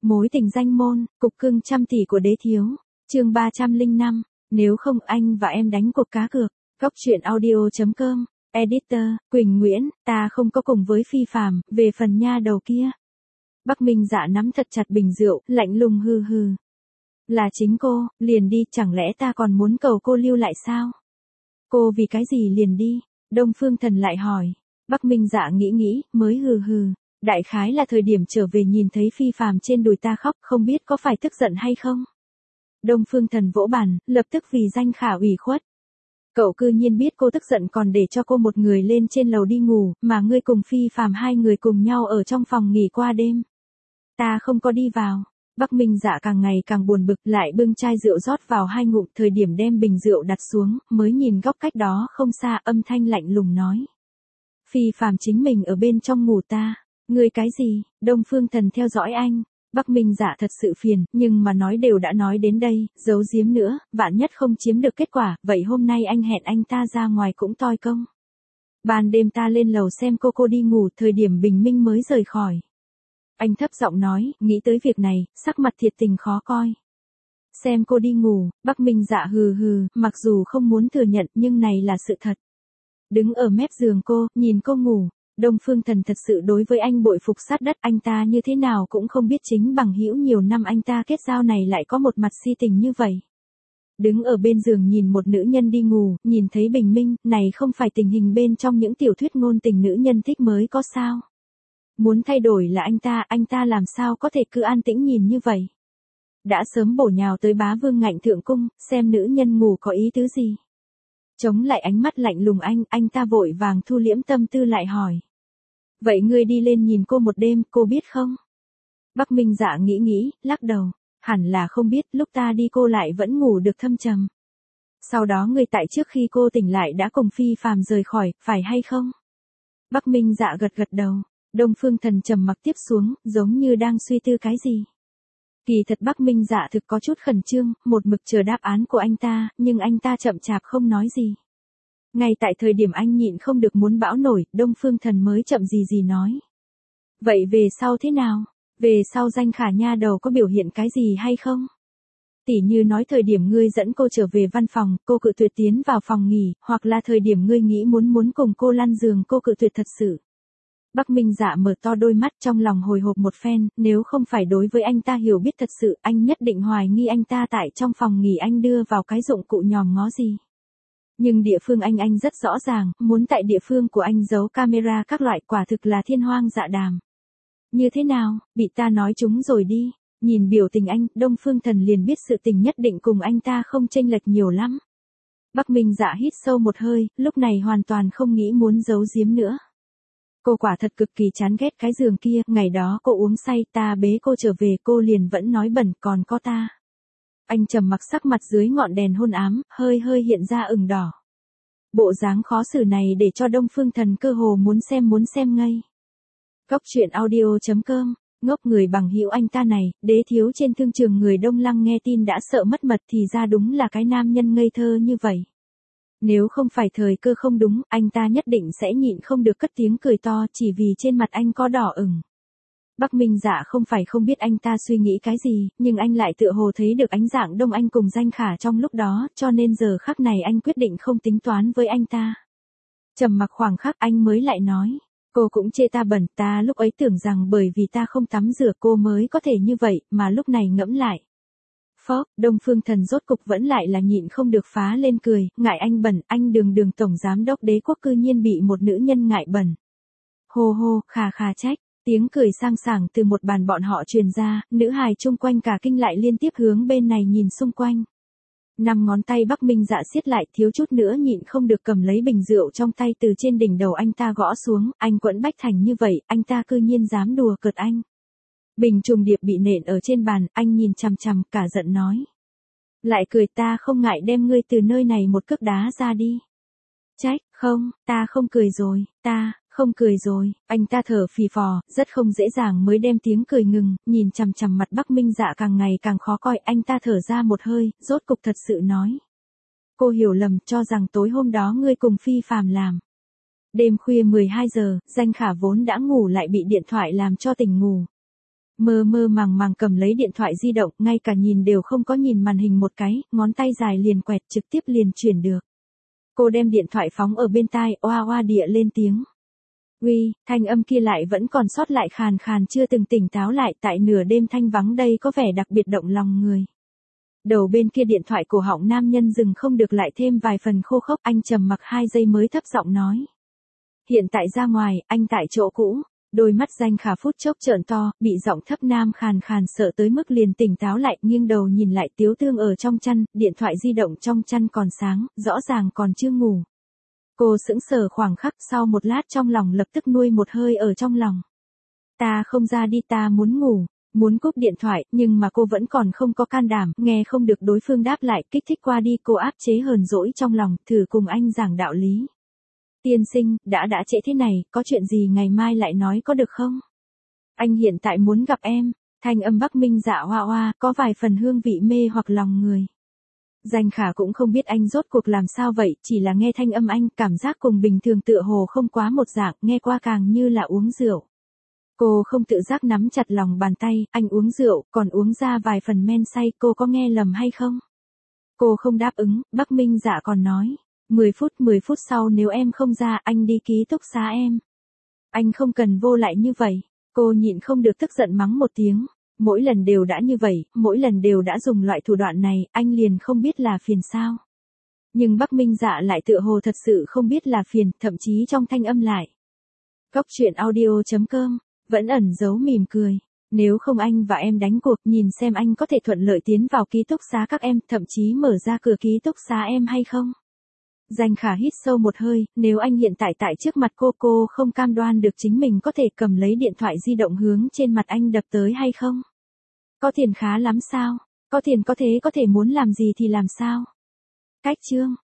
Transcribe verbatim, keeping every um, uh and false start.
Mối tình danh môn, cục cưng trăm tỷ của đế thiếu. Chương ba trăm lẻ năm, nếu không anh và em đánh cuộc cá cược. Góc truyện audio chấm com. Editor, Quỳnh Nguyễn, ta không có cùng với Phi Phàm, về phần nha đầu kia. Bắc Minh Dạ nắm thật chặt bình rượu, lạnh lùng hừ hừ. Là chính cô, liền đi, chẳng lẽ ta còn muốn cầu cô lưu lại sao? Cô vì cái gì liền đi? Đông Phương Thần lại hỏi. Bắc Minh Dạ nghĩ nghĩ, mới hừ hừ. Đại khái là thời điểm trở về nhìn thấy Phi Phàm trên đùi ta khóc, không biết có phải tức giận hay không? Đông Phương Thần vỗ bàn, lập tức vì danh khả ủy khuất. Cậu cư nhiên biết cô tức giận còn để cho cô một người lên trên lầu đi ngủ, mà ngươi cùng Phi Phàm hai người cùng nhau ở trong phòng nghỉ qua đêm. Ta không có đi vào. Bắc Minh Dạ càng ngày càng buồn bực, lại bưng chai rượu rót vào hai ngụm, thời điểm đem bình rượu đặt xuống, mới nhìn góc cách đó không xa, âm thanh lạnh lùng nói. Phi Phàm chính mình ở bên trong ngủ ta. Ngươi cái gì? Đông Phương Thần theo dõi anh. Bắc Minh Dạ thật sự phiền, nhưng mà nói đều đã nói đến đây, giấu giếm nữa, vạn nhất không chiếm được kết quả, vậy hôm nay anh hẹn anh ta ra ngoài cũng toi công. Ban đêm ta lên lầu xem cô cô đi ngủ, thời điểm bình minh mới rời khỏi. Anh thấp giọng nói, nghĩ tới việc này, sắc mặt thiệt tình khó coi. Xem cô đi ngủ, Bắc Minh Dạ hừ hừ, mặc dù không muốn thừa nhận nhưng này là sự thật. Đứng ở mép giường cô, nhìn cô ngủ. Đông Phương Thần thật sự đối với anh bội phục sát đất, anh ta như thế nào cũng không biết chính bằng hữu nhiều năm anh ta kết giao này lại có một mặt si tình như vậy. Đứng ở bên giường nhìn một nữ nhân đi ngủ, nhìn thấy bình minh, này không phải tình hình bên trong những tiểu thuyết ngôn tình nữ nhân thích mới có sao. Muốn thay đổi là anh ta, anh ta làm sao có thể cứ an tĩnh nhìn như vậy. Đã sớm bổ nhào tới bá vương ngạnh thượng cung, xem nữ nhân ngủ có ý tứ gì. Chống lại ánh mắt lạnh lùng anh, anh ta vội vàng thu liễm tâm tư lại hỏi. Vậy ngươi đi lên nhìn cô một đêm, cô biết không? Bắc Minh Dạ nghĩ nghĩ, lắc đầu. Hẳn là không biết, lúc ta đi cô lại vẫn ngủ được thâm trầm. Sau đó ngươi tại trước khi cô tỉnh lại đã cùng Phi Phàm rời khỏi, phải hay không? Bắc Minh Dạ gật gật đầu. Đông Phương Thần trầm mặc tiếp xuống, giống như đang suy tư cái gì. Kỳ thật Bắc Minh Dạ thực có chút khẩn trương, một mực chờ đáp án của anh ta, nhưng anh ta chậm chạp không nói gì. Ngay tại thời điểm anh nhịn không được muốn bão nổi, Đông Phương Thần mới chậm gì gì nói. Vậy về sau thế nào? Về sau danh khả nha đầu có biểu hiện cái gì hay không? Tỉ như nói thời điểm ngươi dẫn cô trở về văn phòng, cô cự tuyệt tiến vào phòng nghỉ, hoặc là thời điểm ngươi nghĩ muốn muốn cùng cô lăn giường cô cự tuyệt thật sự. Bắc Minh Dạ mở to đôi mắt trong lòng hồi hộp một phen, nếu không phải đối với anh ta hiểu biết thật sự, anh nhất định hoài nghi anh ta tại trong phòng nghỉ anh đưa vào cái dụng cụ nhòm ngó gì. Nhưng địa phương anh anh rất rõ ràng, muốn tại địa phương của anh giấu camera các loại, quả thực là thiên hoang dạ đàm. Như thế nào, bị ta nói chúng rồi đi. Nhìn biểu tình anh, Đông Phương Thần liền biết sự tình nhất định cùng anh ta không chênh lệch nhiều lắm. Bắc Minh Dạ hít sâu một hơi, lúc này hoàn toàn không nghĩ muốn giấu giếm nữa. Cô quả thật cực kỳ chán ghét cái giường kia, ngày đó cô uống say, ta bế cô trở về, cô liền vẫn nói bẩn, còn có ta. Anh trầm mặc, sắc mặt dưới ngọn đèn hôn ám, hơi hơi hiện ra ửng đỏ. Bộ dáng khó xử này để cho Đông Phương Thần cơ hồ muốn xem muốn xem ngây. Góc truyện audio chấm com, ngốc người bằng hữu anh ta này, đế thiếu trên thương trường người Đông Lăng nghe tin đã sợ mất mật, thì ra đúng là cái nam nhân ngây thơ như vậy. Nếu không phải thời cơ không đúng, anh ta nhất định sẽ nhịn không được cất tiếng cười to, chỉ vì trên mặt anh có đỏ ửng. Bắc Minh Dạ không phải không biết anh ta suy nghĩ cái gì, nhưng anh lại tựa hồ thấy được ánh dạng đông anh cùng danh khả trong lúc đó, cho nên giờ khắc này anh quyết định không tính toán với anh ta. Trầm mặc khoảng khắc anh mới lại nói, cô cũng chê ta bẩn, ta lúc ấy tưởng rằng bởi vì ta không tắm rửa cô mới có thể như vậy, mà lúc này ngẫm lại. Phó, Đông Phương Thần rốt cục vẫn lại là nhịn không được phá lên cười, ngại anh bẩn, anh Đường Đường tổng giám đốc đế quốc cư nhiên bị một nữ nhân ngại bẩn. Hô hô, khà khà trách. Tiếng cười sang sảng từ một bàn bọn họ truyền ra, nữ hài chung quanh cả kinh lại liên tiếp hướng bên này nhìn xung quanh. Năm ngón tay Bắc Minh Dạ siết lại, thiếu chút nữa nhịn không được cầm lấy bình rượu trong tay từ trên đỉnh đầu anh ta gõ xuống, anh quẫn bách thành như vậy, anh ta cư nhiên dám đùa cợt anh. Bình trùng điệp bị nện ở trên bàn, anh nhìn chằm chằm, cả giận nói. Lại cười, ta không ngại đem ngươi từ nơi này một cước đá ra đi. Trách, không, ta không cười rồi, ta... Không cười rồi, anh ta thở phì phò, rất không dễ dàng mới đem tiếng cười ngừng, nhìn chằm chằm mặt Bắc Minh Dạ càng ngày càng khó coi, anh ta thở ra một hơi, rốt cục thật sự nói. Cô hiểu lầm, cho rằng tối hôm đó ngươi cùng Phi Phàm làm. Đêm khuya mười hai giờ, danh khả vốn đã ngủ lại bị điện thoại làm cho tỉnh ngủ. Mơ mơ màng màng cầm lấy điện thoại di động, ngay cả nhìn đều không có nhìn màn hình một cái, ngón tay dài liền quẹt trực tiếp liền chuyển được. Cô đem điện thoại phóng ở bên tai, oa oa địa lên tiếng. Uy, thanh âm kia lại vẫn còn sót lại khàn khàn chưa từng tỉnh táo lại, tại nửa đêm thanh vắng đây có vẻ đặc biệt động lòng người. Đầu bên kia điện thoại cổ họng nam nhân dừng không được lại thêm vài phần khô khốc, anh trầm mặc hai giây mới thấp giọng nói. Hiện tại ra ngoài, anh tại chỗ cũ. Đôi mắt Danh Khả phút chốc trợn to, bị giọng thấp nam khàn khàn sợ tới mức liền tỉnh táo lại, nghiêng đầu nhìn lại Tiếu Tương ở trong chăn, điện thoại di động trong chăn còn sáng, rõ ràng còn chưa ngủ. Cô sững sờ khoảng khắc, sau một lát trong lòng lập tức nuôi một hơi ở trong lòng. Ta không ra đi, ta muốn ngủ, muốn cúp điện thoại, nhưng mà cô vẫn còn không có can đảm, nghe không được đối phương đáp lại, kích thích qua đi, cô áp chế hờn dỗi trong lòng, thử cùng anh giảng đạo lý. Tiên sinh, đã đã trễ thế này, có chuyện gì ngày mai lại nói có được không? Anh hiện tại muốn gặp em, thanh âm Bắc Minh Dạ hoa hoa, có vài phần hương vị mê hoặc lòng người. Danh Khả cũng không biết anh rốt cuộc làm sao vậy, chỉ là nghe thanh âm anh, cảm giác cùng bình thường tựa hồ không quá một dạng, nghe qua càng như là uống rượu. Cô không tự giác nắm chặt lòng bàn tay, anh uống rượu, còn uống ra vài phần men say, cô có nghe lầm hay không? Cô không đáp ứng, Bắc Minh Dạ còn nói. mười phút, mười phút sau nếu em không ra, anh đi ký túc xá em. Anh không cần vô lại như vậy. Cô nhịn không được tức giận mắng một tiếng. Mỗi lần đều đã như vậy, mỗi lần đều đã dùng loại thủ đoạn này, anh liền không biết là phiền sao. Nhưng Bắc Minh Dạ lại tựa hồ thật sự không biết là phiền, thậm chí trong thanh âm lại. Góc truyện audio chấm com, vẫn ẩn giấu mỉm cười. Nếu không anh và em đánh cuộc, nhìn xem anh có thể thuận lợi tiến vào ký túc xá các em, thậm chí mở ra cửa ký túc xá em hay không. Danh Khả hít sâu một hơi, nếu anh hiện tại tại trước mặt cô, cô không cam đoan được chính mình có thể cầm lấy điện thoại di động hướng trên mặt anh đập tới hay không? Có tiền khá lắm sao? Có tiền có thế có thể muốn làm gì thì làm sao? Cách chương